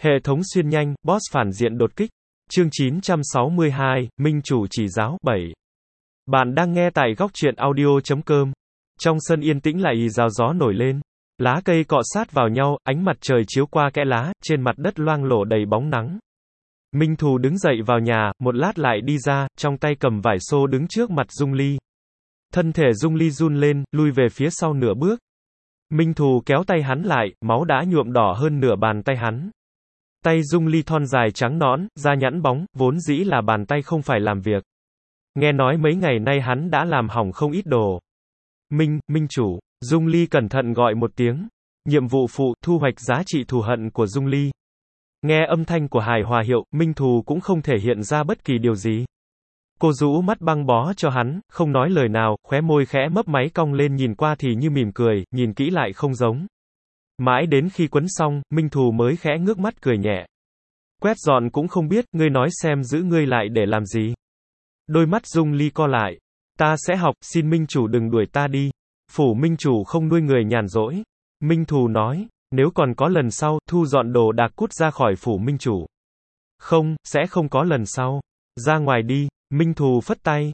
Hệ thống xuyên nhanh, boss phản diện đột kích. Chương 962, Minh chủ chỉ giáo, 7. Bạn đang nghe tại góc truyện audio.com. Trong sân yên tĩnh lại rào gió nổi lên. Lá cây cọ sát vào nhau, ánh mặt trời chiếu qua kẽ lá, trên mặt đất loang lổ đầy bóng nắng. Minh Thù đứng dậy vào nhà, một lát lại đi ra, trong tay cầm vải xô đứng trước mặt Dung Ly. Thân thể Dung Ly run lên, lui về phía sau nửa bước. Minh Thù kéo tay hắn lại, máu đã nhuộm đỏ hơn nửa bàn tay hắn. Tay Dung Ly thon dài trắng nõn, da nhẵn bóng, vốn dĩ là bàn tay không phải làm việc. Nghe nói mấy ngày nay hắn đã làm hỏng không ít đồ. Minh chủ, Dung Ly cẩn thận gọi một tiếng. Nhiệm vụ phụ, thu hoạch giá trị thù hận của Dung Ly. Nghe âm thanh của hài hòa hiệu, Minh Thù cũng không thể hiện ra bất kỳ điều gì. Cô rũ mắt băng bó cho hắn, không nói lời nào, khóe môi khẽ mấp máy cong lên, nhìn qua thì như mỉm cười, nhìn kỹ lại không giống. Mãi đến khi quấn xong, Minh Thù mới khẽ ngước mắt cười nhẹ. Quét dọn cũng không biết, ngươi nói xem giữ ngươi lại để làm gì. Đôi mắt Dung Ly co lại. Ta sẽ học, xin Minh chủ đừng đuổi ta đi. Phủ Minh chủ không nuôi người nhàn rỗi. Minh Thù nói, nếu còn có lần sau, thu dọn đồ đạc cút ra khỏi phủ Minh chủ. Không, sẽ không có lần sau. Ra ngoài đi. Minh Thù phất tay.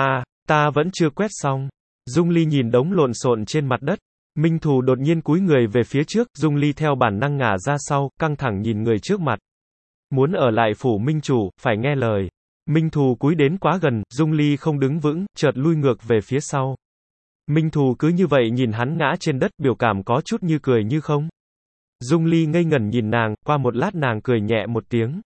Ta vẫn chưa quét xong. Dung Ly nhìn đống lộn xộn trên mặt đất. Minh Thù đột nhiên cúi người về phía trước, Dung Ly theo bản năng ngả ra sau, căng thẳng nhìn người trước mặt. Muốn ở lại phủ Minh chủ, phải nghe lời. Minh Thù cúi đến quá gần, Dung Ly không đứng vững, chợt lui ngược về phía sau. Minh Thù cứ như vậy nhìn hắn ngã trên đất, biểu cảm có chút như cười như không. Dung Ly ngây ngẩn nhìn nàng, qua một lát nàng cười nhẹ một tiếng.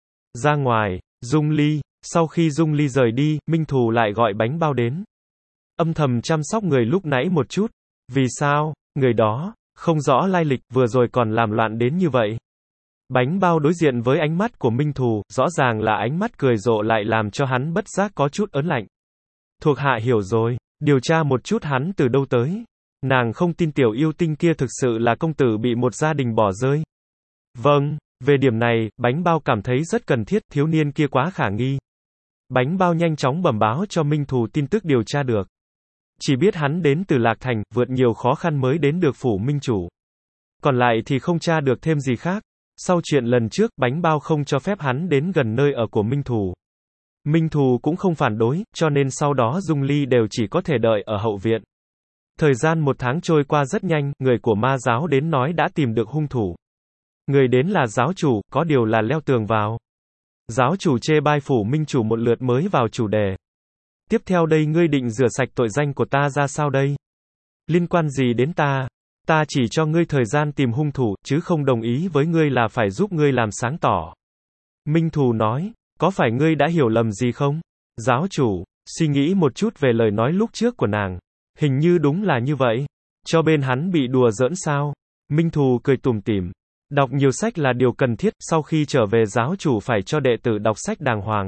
Ra ngoài, Dung Ly. Sau khi Dung Ly rời đi, Minh Thù lại gọi bánh bao đến. Âm thầm chăm sóc người lúc nãy một chút. Vì sao, người đó, không rõ lai lịch, vừa rồi còn làm loạn đến như vậy. Bánh bao đối diện với ánh mắt của Minh Thù, rõ ràng là ánh mắt cười rộ lại làm cho hắn bất giác có chút ớn lạnh. Thuộc hạ hiểu rồi, điều tra một chút hắn từ đâu tới. Nàng không tin tiểu yêu tinh kia thực sự là công tử bị một gia đình bỏ rơi. Vâng, về điểm này, bánh bao cảm thấy rất cần thiết, thiếu niên kia quá khả nghi. Bánh bao nhanh chóng bẩm báo cho Minh Thù tin tức điều tra được. Chỉ biết hắn đến từ Lạc Thành, vượt nhiều khó khăn mới đến được phủ Minh chủ. Còn lại thì không tra được thêm gì khác. Sau chuyện lần trước, bánh bao không cho phép hắn đến gần nơi ở của Minh Thù. Minh Thù cũng không phản đối, cho nên sau đó Dung Ly đều chỉ có thể đợi ở hậu viện. Thời gian một tháng trôi qua rất nhanh, người của ma giáo đến nói đã tìm được hung thủ. Người đến là giáo chủ, có điều là leo tường vào. Giáo chủ chê bai phủ Minh chủ một lượt mới vào chủ đề. Tiếp theo đây ngươi định rửa sạch tội danh của ta ra sao đây? Liên quan gì đến ta? Ta chỉ cho ngươi thời gian tìm hung thủ, chứ không đồng ý với ngươi là phải giúp ngươi làm sáng tỏ. Minh Thù nói, có phải ngươi đã hiểu lầm gì không? Giáo chủ, suy nghĩ một chút về lời nói lúc trước của nàng. Hình như đúng là như vậy. Cho bên hắn bị đùa giỡn sao? Minh Thù cười tủm tỉm. Đọc nhiều sách là điều cần thiết, sau khi trở về giáo chủ phải cho đệ tử đọc sách đàng hoàng.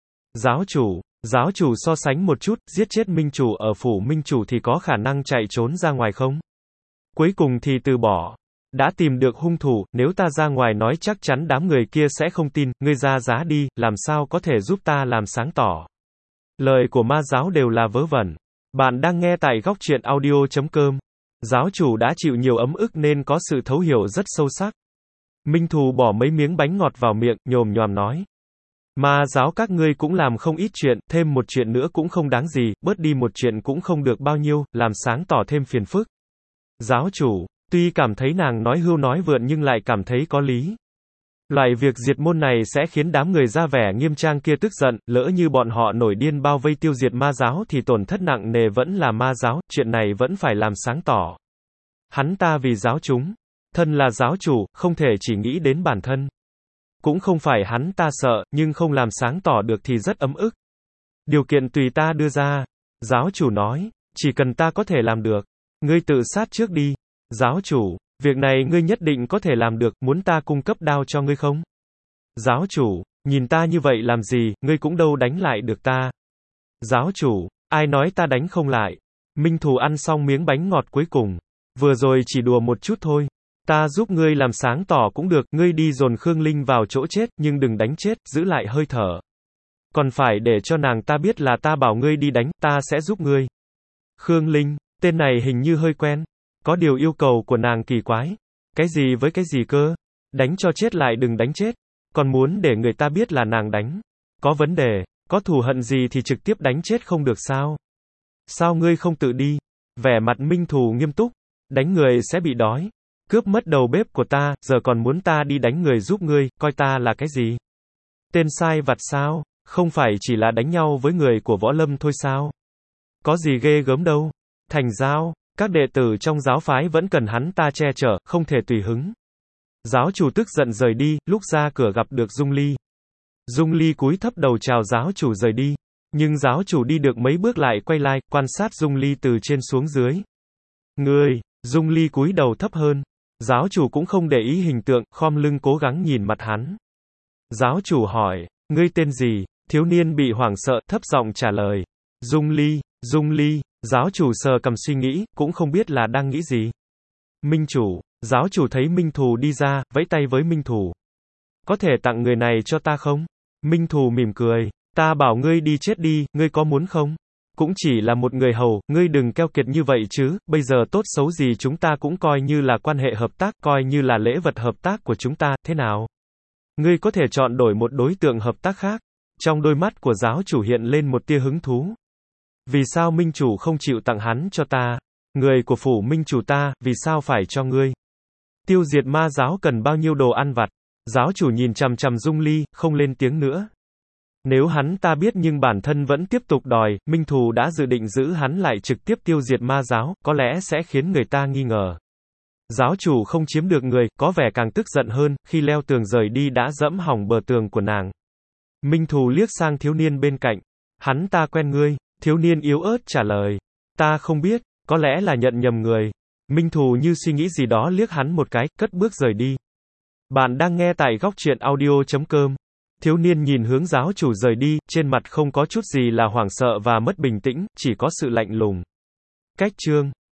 Giáo chủ so sánh một chút, giết chết Minh chủ ở phủ Minh chủ thì có khả năng chạy trốn ra ngoài không? Cuối cùng thì từ bỏ. Đã tìm được hung thủ, nếu ta ra ngoài nói chắc chắn đám người kia sẽ không tin, ngươi ra giá đi, làm sao có thể giúp ta làm sáng tỏ. Lời của ma giáo đều là vớ vẩn. Bạn đang nghe tại góc truyện audio.com. Giáo chủ đã chịu nhiều ấm ức nên có sự thấu hiểu rất sâu sắc. Minh Thù bỏ mấy miếng bánh ngọt vào miệng, nhồm nhòm nói. Ma giáo các ngươi cũng làm không ít chuyện, thêm một chuyện nữa cũng không đáng gì, bớt đi một chuyện cũng không được bao nhiêu, làm sáng tỏ thêm phiền phức. Giáo chủ, tuy cảm thấy nàng nói hưu nói vượn nhưng lại cảm thấy có lý. Loại việc diệt môn này sẽ khiến đám người ra vẻ nghiêm trang kia tức giận, lỡ như bọn họ nổi điên bao vây tiêu diệt ma giáo thì tổn thất nặng nề vẫn là ma giáo, chuyện này vẫn phải làm sáng tỏ. Hắn ta vì giáo chúng, thân là giáo chủ, không thể chỉ nghĩ đến bản thân. Cũng không phải hắn ta sợ, nhưng không làm sáng tỏ được thì rất ấm ức. Điều kiện tùy ta đưa ra. Giáo chủ nói, chỉ cần ta có thể làm được. Ngươi tự sát trước đi. Giáo chủ, việc này ngươi nhất định có thể làm được, muốn ta cung cấp đao cho ngươi không? Giáo chủ, nhìn ta như vậy làm gì, ngươi cũng đâu đánh lại được ta. Giáo chủ, ai nói ta đánh không lại? Minh Thù ăn xong miếng bánh ngọt cuối cùng. Vừa rồi chỉ đùa một chút thôi. Ta giúp ngươi làm sáng tỏ cũng được, ngươi đi dồn Khương Linh vào chỗ chết, nhưng đừng đánh chết, giữ lại hơi thở. Còn phải để cho nàng ta biết là ta bảo ngươi đi đánh, ta sẽ giúp ngươi. Khương Linh, tên này hình như hơi quen. Có điều yêu cầu của nàng kỳ quái. Cái gì với cái gì cơ? Đánh cho chết lại đừng đánh chết. Còn muốn để người ta biết là nàng đánh. Có vấn đề, có thù hận gì thì trực tiếp đánh chết không được sao? Sao ngươi không tự đi? Vẻ mặt Minh Thù nghiêm túc. Đánh người sẽ bị đói. Cướp mất đầu bếp của ta, giờ còn muốn ta đi đánh người giúp ngươi, coi ta là cái gì? Tên sai vặt sao? Không phải chỉ là đánh nhau với người của võ lâm thôi sao? Có gì ghê gớm đâu. Thành giao, các đệ tử trong giáo phái vẫn cần hắn ta che chở, không thể tùy hứng. Giáo chủ tức giận rời đi, lúc ra cửa gặp được Dung Ly. Dung Ly cúi thấp đầu chào giáo chủ rời đi. Nhưng giáo chủ đi được mấy bước lại quay lại, quan sát Dung Ly từ trên xuống dưới. Ngươi, Dung Ly cúi đầu thấp hơn. Giáo chủ cũng không để ý hình tượng, khom lưng cố gắng nhìn mặt hắn. Giáo chủ hỏi, ngươi tên gì? Thiếu niên bị hoảng sợ, thấp giọng trả lời. Dung Ly, Dung Ly. Giáo chủ sờ cầm suy nghĩ, cũng không biết là đang nghĩ gì. Minh chủ, giáo chủ thấy Minh Thù đi ra, vẫy tay với Minh Thù. Có thể tặng người này cho ta không? Minh Thù mỉm cười. Ta bảo ngươi đi chết đi, ngươi có muốn không? Cũng chỉ là một người hầu, ngươi đừng keo kiệt như vậy chứ, bây giờ tốt xấu gì chúng ta cũng coi như là quan hệ hợp tác, coi như là lễ vật hợp tác của chúng ta, thế nào? Ngươi có thể chọn đổi một đối tượng hợp tác khác. Trong đôi mắt của giáo chủ hiện lên một tia hứng thú. Vì sao Minh chủ không chịu tặng hắn cho ta? Người của phủ Minh chủ ta, vì sao phải cho ngươi? Tiêu diệt ma giáo cần bao nhiêu đồ ăn vặt? Giáo chủ nhìn chằm chằm Dung Ly, không lên tiếng nữa. Nếu hắn ta biết nhưng bản thân vẫn tiếp tục đòi, Minh Thù đã dự định giữ hắn lại trực tiếp tiêu diệt ma giáo, có lẽ sẽ khiến người ta nghi ngờ. Giáo chủ không chiếm được người, có vẻ càng tức giận hơn, khi leo tường rời đi đã dẫm hỏng bờ tường của nàng. Minh Thù liếc sang thiếu niên bên cạnh. Hắn ta quen ngươi? Thiếu niên yếu ớt trả lời. Ta không biết, có lẽ là nhận nhầm người. Minh Thù như suy nghĩ gì đó liếc hắn một cái, cất bước rời đi. Bạn đang nghe tại góc truyện audio.com. Thiếu niên nhìn hướng giáo chủ rời đi, trên mặt không có chút gì là hoảng sợ và mất bình tĩnh, chỉ có sự lạnh lùng. Cách chương